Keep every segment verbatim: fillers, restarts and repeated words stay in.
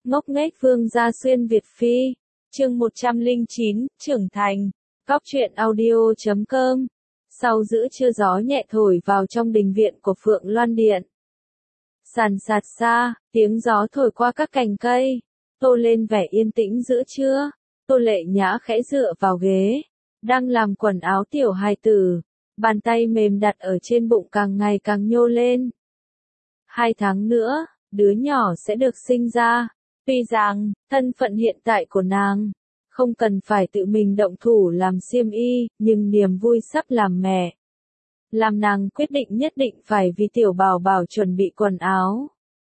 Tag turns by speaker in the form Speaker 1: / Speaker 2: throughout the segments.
Speaker 1: Ngốc nghếch Vương gia xuyên Việt Phi. Chương một trăm lẻ chín, trưởng thành. Góc truyện audio chấm com. Sau giữa trưa gió nhẹ thổi vào trong đình viện của Phượng Loan Điện. Sàn sạt xa, tiếng gió thổi qua các cành cây, tô lên vẻ yên tĩnh giữa trưa. Tô Lệ Nhã khẽ dựa vào ghế, đang làm quần áo tiểu hài tử, bàn tay mềm đặt ở trên bụng càng ngày càng nhô lên. Hai tháng nữa, đứa nhỏ sẽ được sinh ra. Tuy rằng, thân phận hiện tại của nàng, không cần phải tự mình động thủ làm xiêm y, nhưng niềm vui sắp làm mẹ làm nàng quyết định nhất định phải vì tiểu bảo bảo chuẩn bị quần áo.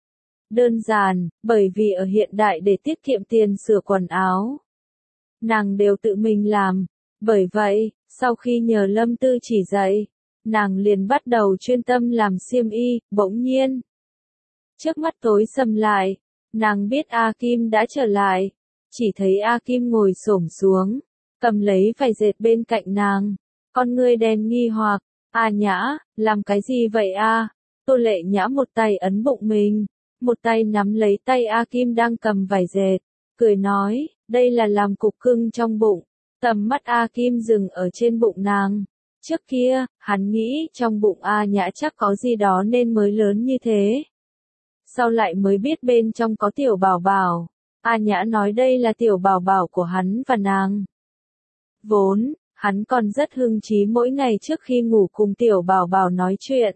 Speaker 1: Đơn giản, bởi vì ở hiện đại để tiết kiệm tiền sửa quần áo, nàng đều tự mình làm. Bởi vậy, sau khi nhờ Lâm Tư chỉ dạy, nàng liền bắt đầu chuyên tâm làm xiêm y. Bỗng nhiên, trước mắt tối sầm lại, nàng biết A Kim đã trở lại. Chỉ thấy A Kim ngồi xổm xuống, cầm lấy vải dệt bên cạnh nàng, con ngươi đen nghi hoặc. A Nhã, làm cái gì vậy a? Tô Lệ Nhã một tay ấn bụng mình, một tay nắm lấy tay A Kim đang cầm vải dệt, cười nói, đây là làm cục cưng trong bụng. Tầm mắt A Kim dừng ở trên bụng nàng. Trước kia, hắn nghĩ trong bụng A Nhã chắc có gì đó nên mới lớn như thế. Sau lại mới biết bên trong có tiểu bảo bảo. A Nhã nói đây là tiểu bảo bảo của hắn và nàng. Vốn, hắn còn rất hưng trí mỗi ngày trước khi ngủ cùng tiểu bảo bảo nói chuyện.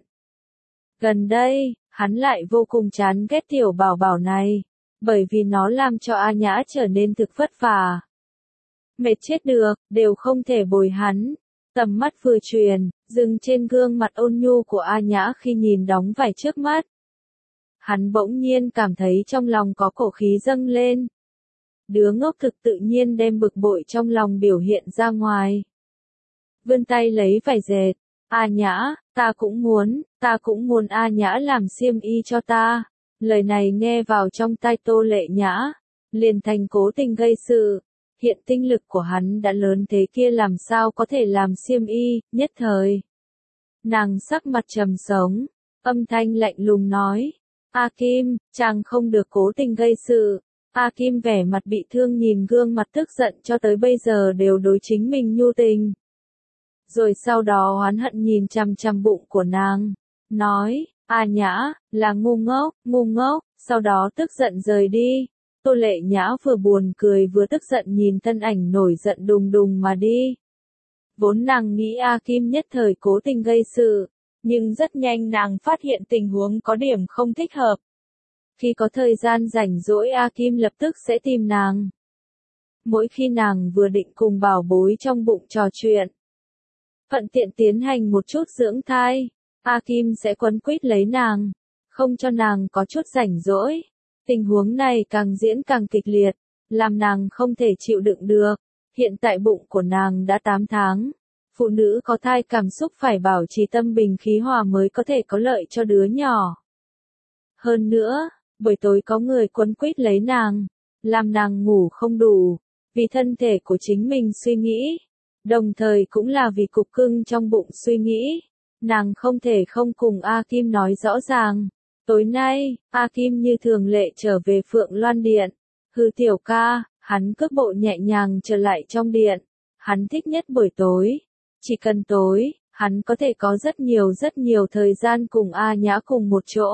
Speaker 1: Gần đây, hắn lại vô cùng chán ghét tiểu bảo bảo này, bởi vì nó làm cho A Nhã trở nên thực vất vả. Mệt chết được, đều không thể bồi hắn. Tầm mắt vừa truyền, dừng trên gương mặt ôn nhu của A Nhã khi nhìn đóng vải trước mắt. Hắn bỗng nhiên cảm thấy trong lòng có cổ khí dâng lên. Đứa ngốc thực tự nhiên đem bực bội trong lòng biểu hiện ra ngoài. Vươn tay lấy vải dệt. A Nhã, ta cũng muốn, ta cũng muốn A Nhã làm xiêm y cho ta. Lời này nghe vào trong tai Tô Lệ Nhã, liền thành cố tình gây sự. Hiện tinh lực của hắn đã lớn thế kia làm sao có thể làm xiêm y, nhất thời. Nàng sắc mặt trầm sống, âm thanh lạnh lùng nói. A Kim, chàng không được cố tình gây sự. A Kim vẻ mặt bị thương nhìn gương mặt tức giận cho tới bây giờ đều đối chính mình nhu tình. Rồi sau đó oán hận nhìn chằm chằm bụng của nàng, nói, A Nhã, là ngu ngốc, ngu ngốc, sau đó tức giận rời đi. Tô Lệ Nhã vừa buồn cười vừa tức giận nhìn thân ảnh nổi giận đùng đùng mà đi. Vốn nàng nghĩ A Kim nhất thời cố tình gây sự, nhưng rất nhanh nàng phát hiện tình huống có điểm không thích hợp. Khi có thời gian rảnh rỗi A Kim lập tức sẽ tìm nàng. Mỗi khi nàng vừa định cùng bảo bối trong bụng trò chuyện, thuận tiện tiến hành một chút dưỡng thai, A Kim sẽ quấn quýt lấy nàng, không cho nàng có chút rảnh rỗi. Tình huống này càng diễn càng kịch liệt, làm nàng không thể chịu đựng được. Hiện tại bụng của nàng đã tám tháng. Phụ nữ có thai cảm xúc phải bảo trì tâm bình khí hòa mới có thể có lợi cho đứa nhỏ. Hơn nữa, buổi tối có người quấn quýt lấy nàng, làm nàng ngủ không đủ, vì thân thể của chính mình suy nghĩ, đồng thời cũng là vì cục cưng trong bụng suy nghĩ. Nàng không thể không cùng A Kim nói rõ ràng. Tối nay, A Kim như thường lệ trở về Phượng Loan Điện. Hư tiểu ca, hắn cước bộ nhẹ nhàng trở lại trong điện. Hắn thích nhất buổi tối. Chỉ cần tối, hắn có thể có rất nhiều rất nhiều thời gian cùng A Nhã cùng một chỗ.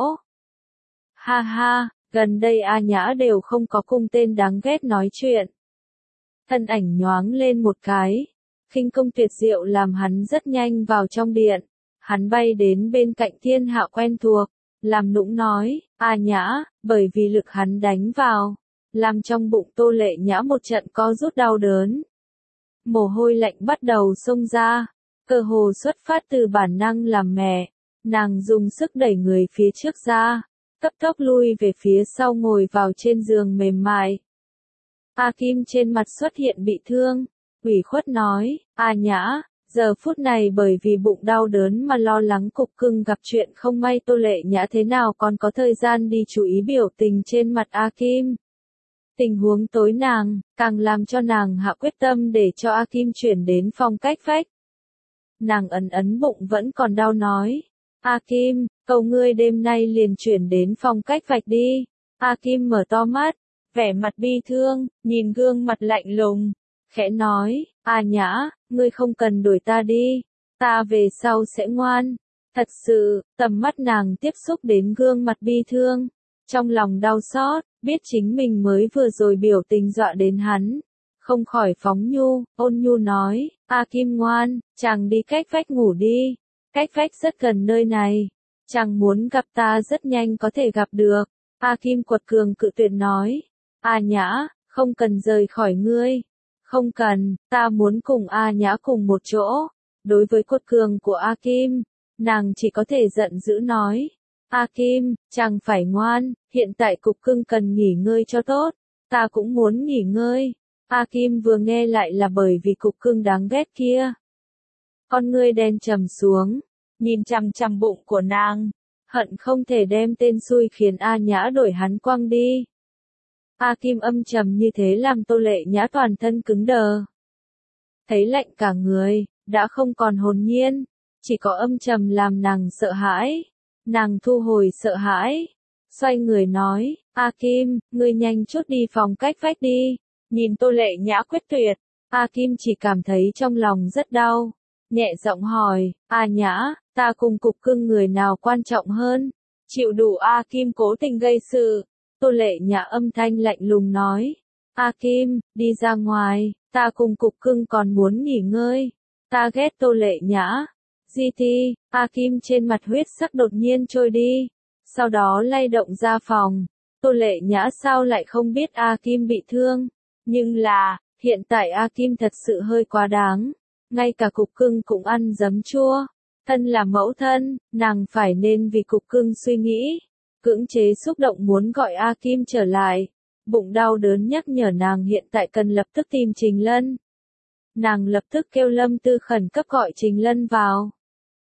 Speaker 1: Ha ha, gần đây A Nhã đều không có cung tên đáng ghét nói chuyện. Thân ảnh nhoáng lên một cái, khinh công tuyệt diệu làm hắn rất nhanh vào trong điện. Hắn bay đến bên cạnh Thiên Hạo quen thuộc, làm nũng nói, A Nhã, bởi vì lực hắn đánh vào, làm trong bụng Tô Lệ Nhã một trận co rút đau đớn. Mồ hôi lạnh bắt đầu xông ra, cơ hồ xuất phát từ bản năng làm mẹ, nàng dùng sức đẩy người phía trước ra, cấp tốc lui về phía sau ngồi vào trên giường mềm mại. A Kim trên mặt xuất hiện bị thương, ủy khuất nói, A Nhã, giờ phút này bởi vì bụng đau đớn mà lo lắng cục cưng gặp chuyện không may. Tô Lệ Nhã thế nào còn có thời gian đi chú ý biểu tình trên mặt A Kim. Tình huống tối nàng, càng làm cho nàng hạ quyết tâm để cho A Kim chuyển đến phòng cách vách. Nàng ấn ấn bụng vẫn còn đau nói, A Kim, cầu ngươi đêm nay liền chuyển đến phòng cách vách đi. A Kim mở to mắt, vẻ mặt bi thương, nhìn gương mặt lạnh lùng, khẽ nói, A Nhã, ngươi không cần đuổi ta đi, ta về sau sẽ ngoan. Thật sự, tầm mắt nàng tiếp xúc đến gương mặt bi thương, trong lòng đau xót, biết chính mình mới vừa rồi biểu tình dọa đến hắn. Không khỏi phóng nhu, ôn nhu nói, A Kim ngoan, chàng đi cách vách ngủ đi, cách vách rất gần nơi này, chàng muốn gặp ta rất nhanh có thể gặp được. A Kim quật cường cự tuyệt nói, A Nhã, không cần rời khỏi ngươi, không cần, ta muốn cùng A Nhã cùng một chỗ. Đối với quật cường của A Kim, nàng chỉ có thể giận dữ nói, A Kim, chàng phải ngoan, hiện tại cục cưng cần nghỉ ngơi cho tốt, ta cũng muốn nghỉ ngơi. A Kim vừa nghe lại là bởi vì cục cưng đáng ghét kia. Con ngươi đen trầm xuống, nhìn chằm chằm bụng của nàng, hận không thể đem tên xui khiến A Nhã đổi hắn quăng đi. A Kim âm trầm như thế làm Tô Lệ Nhã toàn thân cứng đờ. Thấy lạnh cả người, đã không còn hồn nhiên, chỉ có âm trầm làm nàng sợ hãi. Nàng thu hồi sợ hãi, xoay người nói, A Kim, ngươi nhanh chút đi phòng cách vách đi. Nhìn Tô Lệ Nhã quyết tuyệt, A Kim chỉ cảm thấy trong lòng rất đau, nhẹ giọng hỏi, A Nhã, ta cùng cục cưng người nào quan trọng hơn? Chịu đủ A Kim cố tình gây sự. Tô Lệ Nhã âm thanh lạnh lùng nói, A Kim, đi ra ngoài, ta cùng cục cưng còn muốn nghỉ ngơi. Ta ghét Tô Lệ Nhã. Di Ti, A Kim trên mặt huyết sắc đột nhiên trôi đi, sau đó lay động ra phòng. Tô Lệ Nhã sao lại không biết A Kim bị thương? Nhưng là, hiện tại A Kim thật sự hơi quá đáng, ngay cả cục cưng cũng ăn giấm chua. Thân là mẫu thân, nàng phải nên vì cục cưng suy nghĩ, cưỡng chế xúc động muốn gọi A Kim trở lại. Bụng đau đớn nhắc nhở nàng hiện tại cần lập tức tìm Trình Lân. Nàng lập tức kêu Lâm Tư khẩn cấp gọi Trình Lân vào.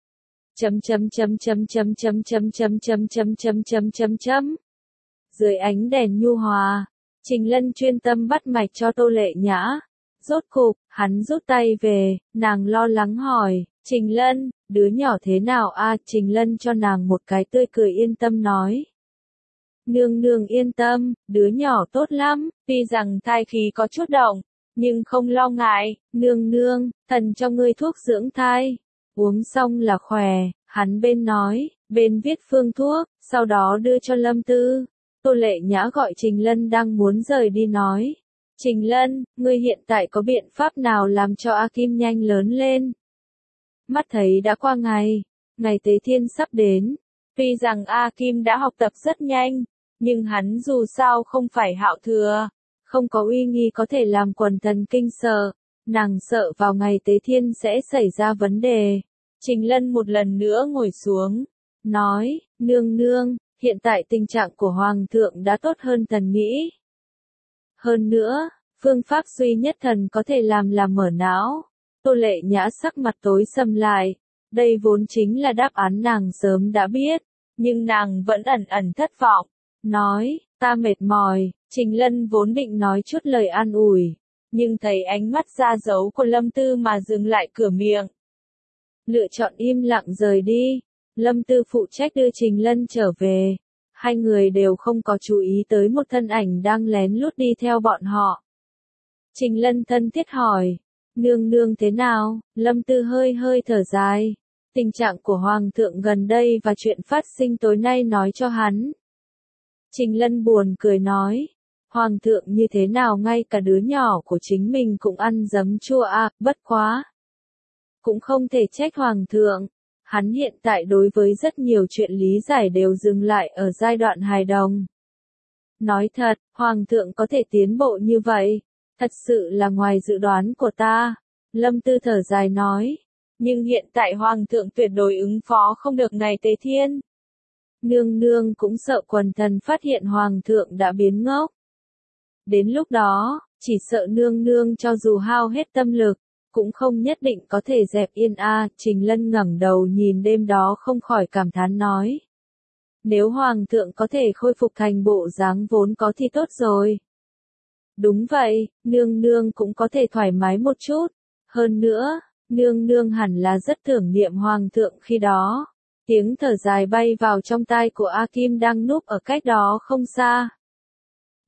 Speaker 1: Chấm chấm chấm chấm chấm chấm chấm chấm chấm chấm chấm chấm chấm chấm. Dưới ánh đèn nhu hòa, Trình Lân chuyên tâm bắt mạch cho Tô Lệ Nhã. Rốt cục, hắn rút tay về, nàng lo lắng hỏi, Trình Lân, đứa nhỏ thế nào a? À, Trình Lân cho nàng một cái tươi cười yên tâm nói. Nương nương yên tâm, đứa nhỏ tốt lắm, tuy rằng thai khí có chút động, nhưng không lo ngại, nương nương, thần cho ngươi thuốc dưỡng thai. Uống xong là khỏe, hắn bên nói, bên viết phương thuốc, sau đó đưa cho Lâm Tư. Tô Lệ Nhã gọi Trình Lân đang muốn rời đi nói. Trình Lân, ngươi hiện tại có biện pháp nào làm cho A Kim nhanh lớn lên? Mắt thấy đã qua ngày, ngày Tế Thiên sắp đến. Tuy rằng A Kim đã học tập rất nhanh, nhưng hắn dù sao không phải Hạo Thừa, không có uy nghi có thể làm quần thần kinh sợ. Nàng sợ vào ngày Tế Thiên sẽ xảy ra vấn đề. Trình Lân một lần nữa ngồi xuống, nói, nương nương, hiện tại tình trạng của Hoàng thượng đã tốt hơn thần nghĩ. Hơn nữa, phương pháp duy nhất thần có thể làm là mở não. Tô Lệ Nhã sắc mặt tối sầm lại, đây vốn chính là đáp án nàng sớm đã biết, nhưng nàng vẫn ẩn ẩn thất vọng, nói, ta mệt mỏi. Trình Lân vốn định nói chút lời an ủi, nhưng thấy ánh mắt ra dấu của Lâm Tư mà dừng lại cửa miệng. Lựa chọn im lặng rời đi. Lâm Tư phụ trách đưa Trình Lân trở về. Hai người đều không có chú ý tới một thân ảnh đang lén lút đi theo bọn họ. Trình Lân thân thiết hỏi, nương nương thế nào? Lâm Tư hơi hơi thở dài. Tình trạng của Hoàng thượng gần đây và chuyện phát sinh tối nay nói cho hắn. Trình Lân buồn cười nói, Hoàng thượng như thế nào ngay cả đứa nhỏ của chính mình cũng ăn giấm chua à, bất quá. Cũng không thể trách Hoàng thượng. Hắn hiện tại đối với rất nhiều chuyện lý giải đều dừng lại ở giai đoạn hài đồng. Nói thật, Hoàng thượng có thể tiến bộ như vậy, thật sự là ngoài dự đoán của ta. Lâm Tư thở dài nói, nhưng hiện tại Hoàng thượng tuyệt đối ứng phó không được ngày Tế Thiên. Nương nương cũng sợ quần thần phát hiện Hoàng thượng đã biến ngốc. Đến lúc đó, chỉ sợ nương nương cho dù hao hết tâm lực, cũng không nhất định có thể dẹp yên a. À. Trình Lân ngẩng đầu nhìn đêm đó không khỏi cảm thán nói. Nếu Hoàng thượng có thể khôi phục thành bộ dáng vốn có thì tốt rồi. Đúng vậy, nương nương cũng có thể thoải mái một chút. Hơn nữa, nương nương hẳn là rất tưởng niệm Hoàng thượng khi đó. Tiếng thở dài bay vào trong tai của A Kim đang núp ở cách đó không xa.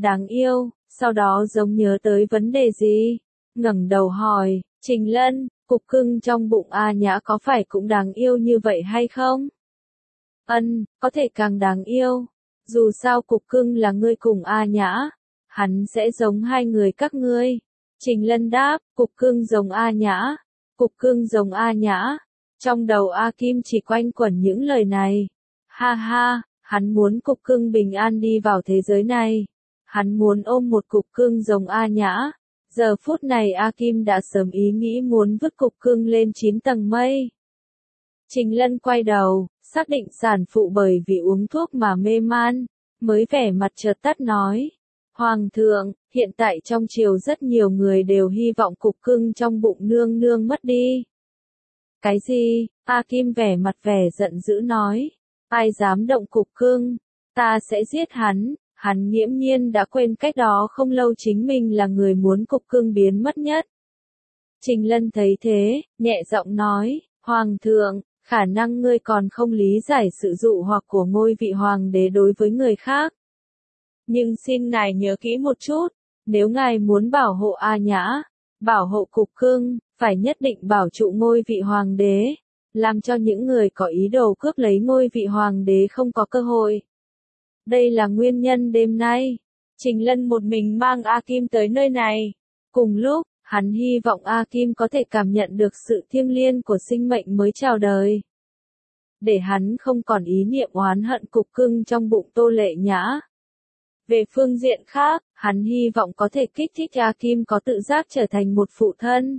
Speaker 1: đáng yêu, sau đó giống nhớ tới vấn đề gì, ngẩng đầu hỏi, Trình Lân, cục cưng trong bụng A Nhã có phải cũng đáng yêu như vậy hay không? Ân, có thể càng đáng yêu. Dù sao cục cưng là ngươi cùng A Nhã, hắn sẽ giống hai người các ngươi. Trình Lân đáp, cục cưng giống A Nhã, cục cưng giống A Nhã. Trong đầu A Kim chỉ quanh quẩn những lời này. Ha ha, hắn muốn cục cưng bình an đi vào thế giới này. Hắn muốn ôm một cục cưng giống A Nhã. Giờ phút này A Kim đã sớm ý nghĩ muốn vứt cục cưng lên chín tầng mây. Trình Lân quay đầu, xác định sản phụ bởi vì uống thuốc mà mê man, mới vẻ mặt chợt tắt nói. Hoàng thượng, hiện tại trong triều rất nhiều người đều hy vọng cục cưng trong bụng nương nương mất đi. Cái gì? A Kim vẻ mặt vẻ giận dữ nói. Ai dám động cục cưng? Ta sẽ giết hắn. Hắn nghiễm nhiên đã quên cách đó không lâu chính mình là người muốn cục cưng biến mất nhất. Trình Lân thấy thế, nhẹ giọng nói, Hoàng thượng, khả năng ngươi còn không lý giải sự dụ hoặc của ngôi vị hoàng đế đối với người khác. Nhưng xin ngài nhớ kỹ một chút, nếu ngài muốn bảo hộ A Nhã, bảo hộ cục cưng, phải nhất định bảo trụ ngôi vị hoàng đế, làm cho những người có ý đồ cướp lấy ngôi vị hoàng đế không có cơ hội. Đây là nguyên nhân đêm nay, Trình Lân một mình mang A Kim tới nơi này. Cùng lúc, hắn hy vọng A Kim có thể cảm nhận được sự thiêng liêng của sinh mệnh mới chào đời. Để hắn không còn ý niệm oán hận cục cưng trong bụng Tô Lệ Nhã. Về phương diện khác, hắn hy vọng có thể kích thích A Kim có tự giác trở thành một phụ thân.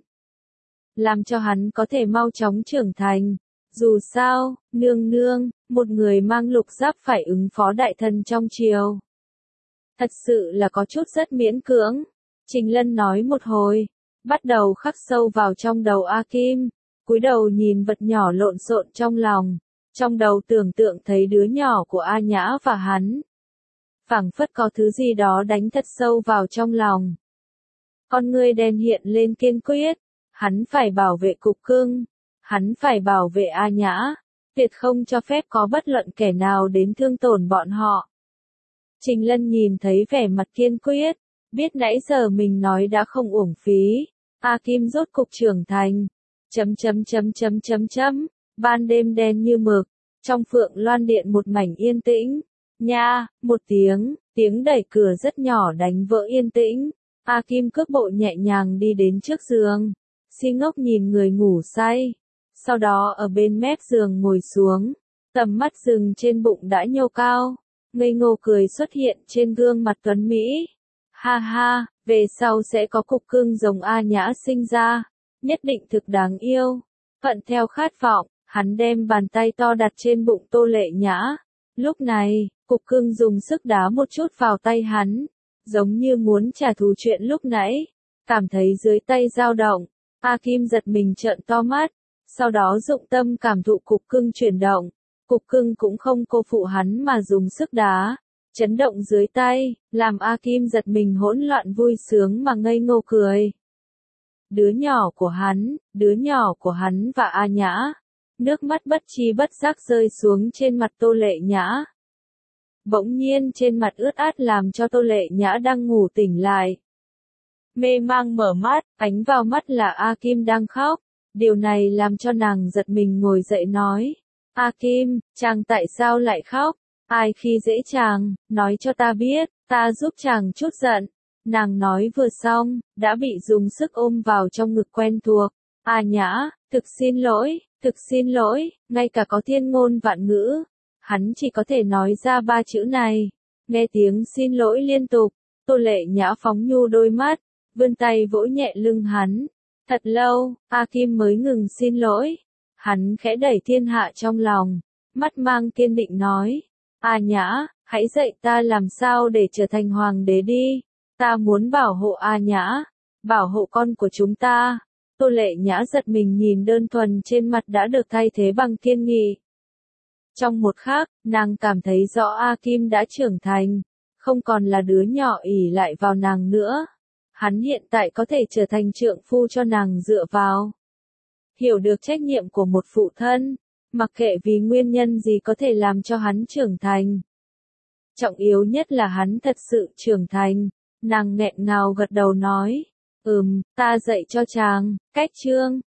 Speaker 1: Làm cho hắn có thể mau chóng trưởng thành. Dù sao, nương nương, một người mang lục giáp phải ứng phó đại thần trong triều. Thật sự là có chút rất miễn cưỡng. Trình Lân nói một hồi, bắt đầu khắc sâu vào trong đầu A Kim, cúi đầu nhìn vật nhỏ lộn xộn trong lòng, trong đầu tưởng tượng thấy đứa nhỏ của A Nhã và hắn. Phảng phất có thứ gì đó đánh thật sâu vào trong lòng. Con ngươi đen hiện lên kiên quyết, hắn phải bảo vệ cục cưng. Hắn phải bảo vệ A Nhã, tuyệt không cho phép có bất luận kẻ nào đến thương tổn bọn họ. Trình Lân nhìn thấy vẻ mặt kiên quyết, biết nãy giờ mình nói đã không uổng phí. A Kim rốt cục trưởng thành. Chấm chấm chấm chấm chấm chấm. Ban đêm đen như mực, trong Phượng Loan Điện một mảnh yên tĩnh. Nha, một tiếng, tiếng đẩy cửa rất nhỏ đánh vỡ yên tĩnh. A Kim cước bộ nhẹ nhàng đi đến trước giường, si ngốc nhìn người ngủ say. Sau đó ở bên mép giường ngồi xuống, tầm mắt dừng trên bụng đã nhô cao, ngây ngô cười xuất hiện trên gương mặt tuấn Mỹ. Ha ha, về sau sẽ có cục cưng giống A Nhã sinh ra, nhất định thực đáng yêu. Thuận theo khát vọng, hắn đem bàn tay to đặt trên bụng Tô Lệ Nhã. Lúc này, cục cưng dùng sức đá một chút vào tay hắn, giống như muốn trả thù chuyện lúc nãy. Cảm thấy dưới tay dao động, A Kim giật mình trợn to mắt. Sau đó dụng tâm cảm thụ cục cưng chuyển động, cục cưng cũng không cô phụ hắn mà dùng sức đá, chấn động dưới tay, làm A Kim giật mình hỗn loạn vui sướng mà ngây ngô cười. Đứa nhỏ của hắn, đứa nhỏ của hắn và A Nhã, nước mắt bất chi bất giác rơi xuống trên mặt Tô Lệ Nhã. Bỗng nhiên trên mặt ướt át làm cho Tô Lệ Nhã đang ngủ tỉnh lại. Mê mang mở mắt, ánh vào mắt là A Kim đang khóc. Điều này làm cho nàng giật mình ngồi dậy nói. A Kim, chàng tại sao lại khóc? Ai khi dễ chàng, nói cho ta biết, ta giúp chàng chút giận. Nàng nói vừa xong, đã bị dùng sức ôm vào trong ngực quen thuộc. A Nhã, thực xin lỗi, thực xin lỗi, ngay cả có thiên ngôn vạn ngữ. Hắn chỉ có thể nói ra ba chữ này. Nghe tiếng xin lỗi liên tục, Tô Lệ Nhã phóng nhu đôi mắt, vươn tay vỗ nhẹ lưng hắn. Thật lâu, A Kim mới ngừng xin lỗi. Hắn khẽ đẩy thiên hạ trong lòng, mắt mang kiên định nói. A Nhã, hãy dạy ta làm sao để trở thành hoàng đế đi. Ta muốn bảo hộ A Nhã, bảo hộ con của chúng ta. Tô Lệ Nhã giật mình nhìn đơn thuần trên mặt đã được thay thế bằng kiên nghị. Trong một khắc, nàng cảm thấy rõ A Kim đã trưởng thành, không còn là đứa nhỏ ỷ lại vào nàng nữa. Hắn hiện tại có thể trở thành trượng phu cho nàng dựa vào. Hiểu được trách nhiệm của một phụ thân, mặc kệ vì nguyên nhân gì có thể làm cho hắn trưởng thành. Trọng yếu nhất là hắn thật sự trưởng thành. Nàng nghẹn ngào gật đầu nói. Ừm, ta dạy cho chàng, cách chương.